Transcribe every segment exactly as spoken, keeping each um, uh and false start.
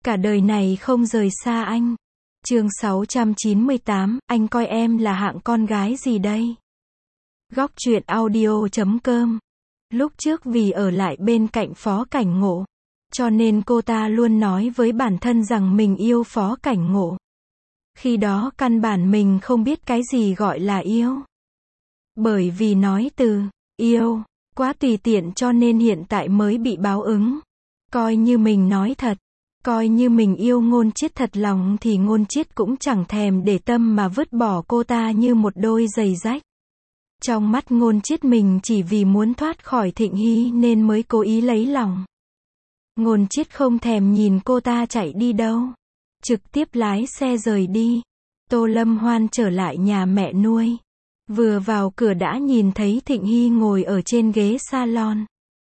Cả đời này không rời xa anh. Chương sáu trăm chín mươi tám, anh coi em là hạng con gái gì đây? Góc truyện audio chấm com. Lúc trước vì ở lại bên cạnh Phó Cảnh Ngộ, cho nên cô ta luôn nói với bản thân rằng mình yêu Phó Cảnh Ngộ. Khi đó căn bản mình không biết cái gì gọi là yêu. Bởi vì nói từ yêu quá tùy tiện cho nên hiện tại mới bị báo ứng. Coi như mình nói thật, coi như mình yêu Ngôn Chiết thật lòng thì Ngôn Chiết cũng chẳng thèm để tâm mà vứt bỏ cô ta như một đôi giày rách. Trong mắt Ngôn Chiết mình chỉ vì muốn thoát khỏi Thịnh Hy nên mới cố ý lấy lòng. Ngôn Chiết không thèm nhìn cô ta chạy đi đâu, trực tiếp lái xe rời đi. Tô Lâm Hoan trở lại nhà mẹ nuôi. Vừa vào cửa đã nhìn thấy Thịnh Hy ngồi ở trên ghế salon.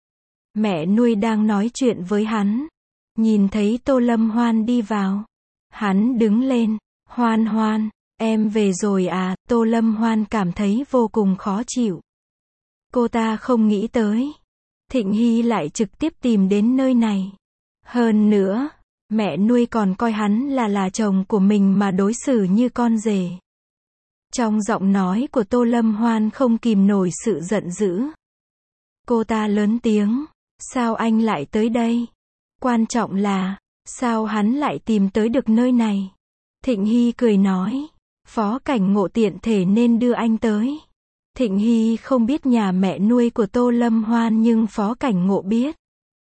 Mẹ nuôi đang nói chuyện với hắn. Nhìn thấy Tô Lâm Hoan đi vào, hắn đứng lên. Hoan Hoan, em về rồi à? Tô Lâm Hoan cảm thấy vô cùng khó chịu. Cô ta không nghĩ tới Thịnh Hy lại trực tiếp tìm đến nơi này. Hơn nữa, mẹ nuôi còn coi hắn là là chồng của mình mà đối xử như con rể. Trong giọng nói của Tô Lâm Hoan không kìm nổi sự giận dữ. Cô ta lớn tiếng, sao anh lại tới đây? Quan trọng là, sao hắn lại tìm tới được nơi này? Thịnh Hy cười nói, Phó Cảnh Ngộ tiện thể nên đưa anh tới. Thịnh Hy không biết nhà mẹ nuôi của Tô Lâm Hoan nhưng Phó Cảnh Ngộ biết.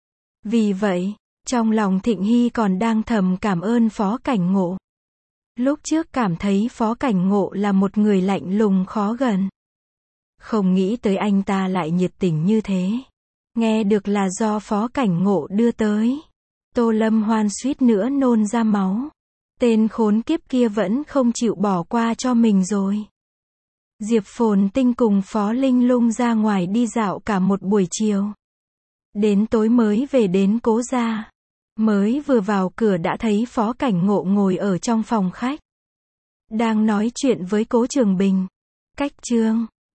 Vì vậy, trong lòng Thịnh Hy còn đang thầm cảm ơn Phó Cảnh Ngộ. Lúc trước cảm thấy Phó Cảnh Ngộ là một người lạnh lùng khó gần. Không nghĩ tới anh ta lại nhiệt tình như thế. Nghe được là do Phó Cảnh Ngộ đưa tới. Tô Lâm Hoan suýt nữa nôn ra máu. Tên khốn kiếp kia vẫn không chịu bỏ qua cho mình rồi. Diệp Phồn Tinh cùng Phó Linh Lung ra ngoài đi dạo cả một buổi chiều. Đến tối mới về đến Cố gia. Mới vừa vào cửa đã thấy Phó Cảnh Ngộ ngồi ở trong phòng khách. Đang nói chuyện với Cố Trường Bình. Cách chương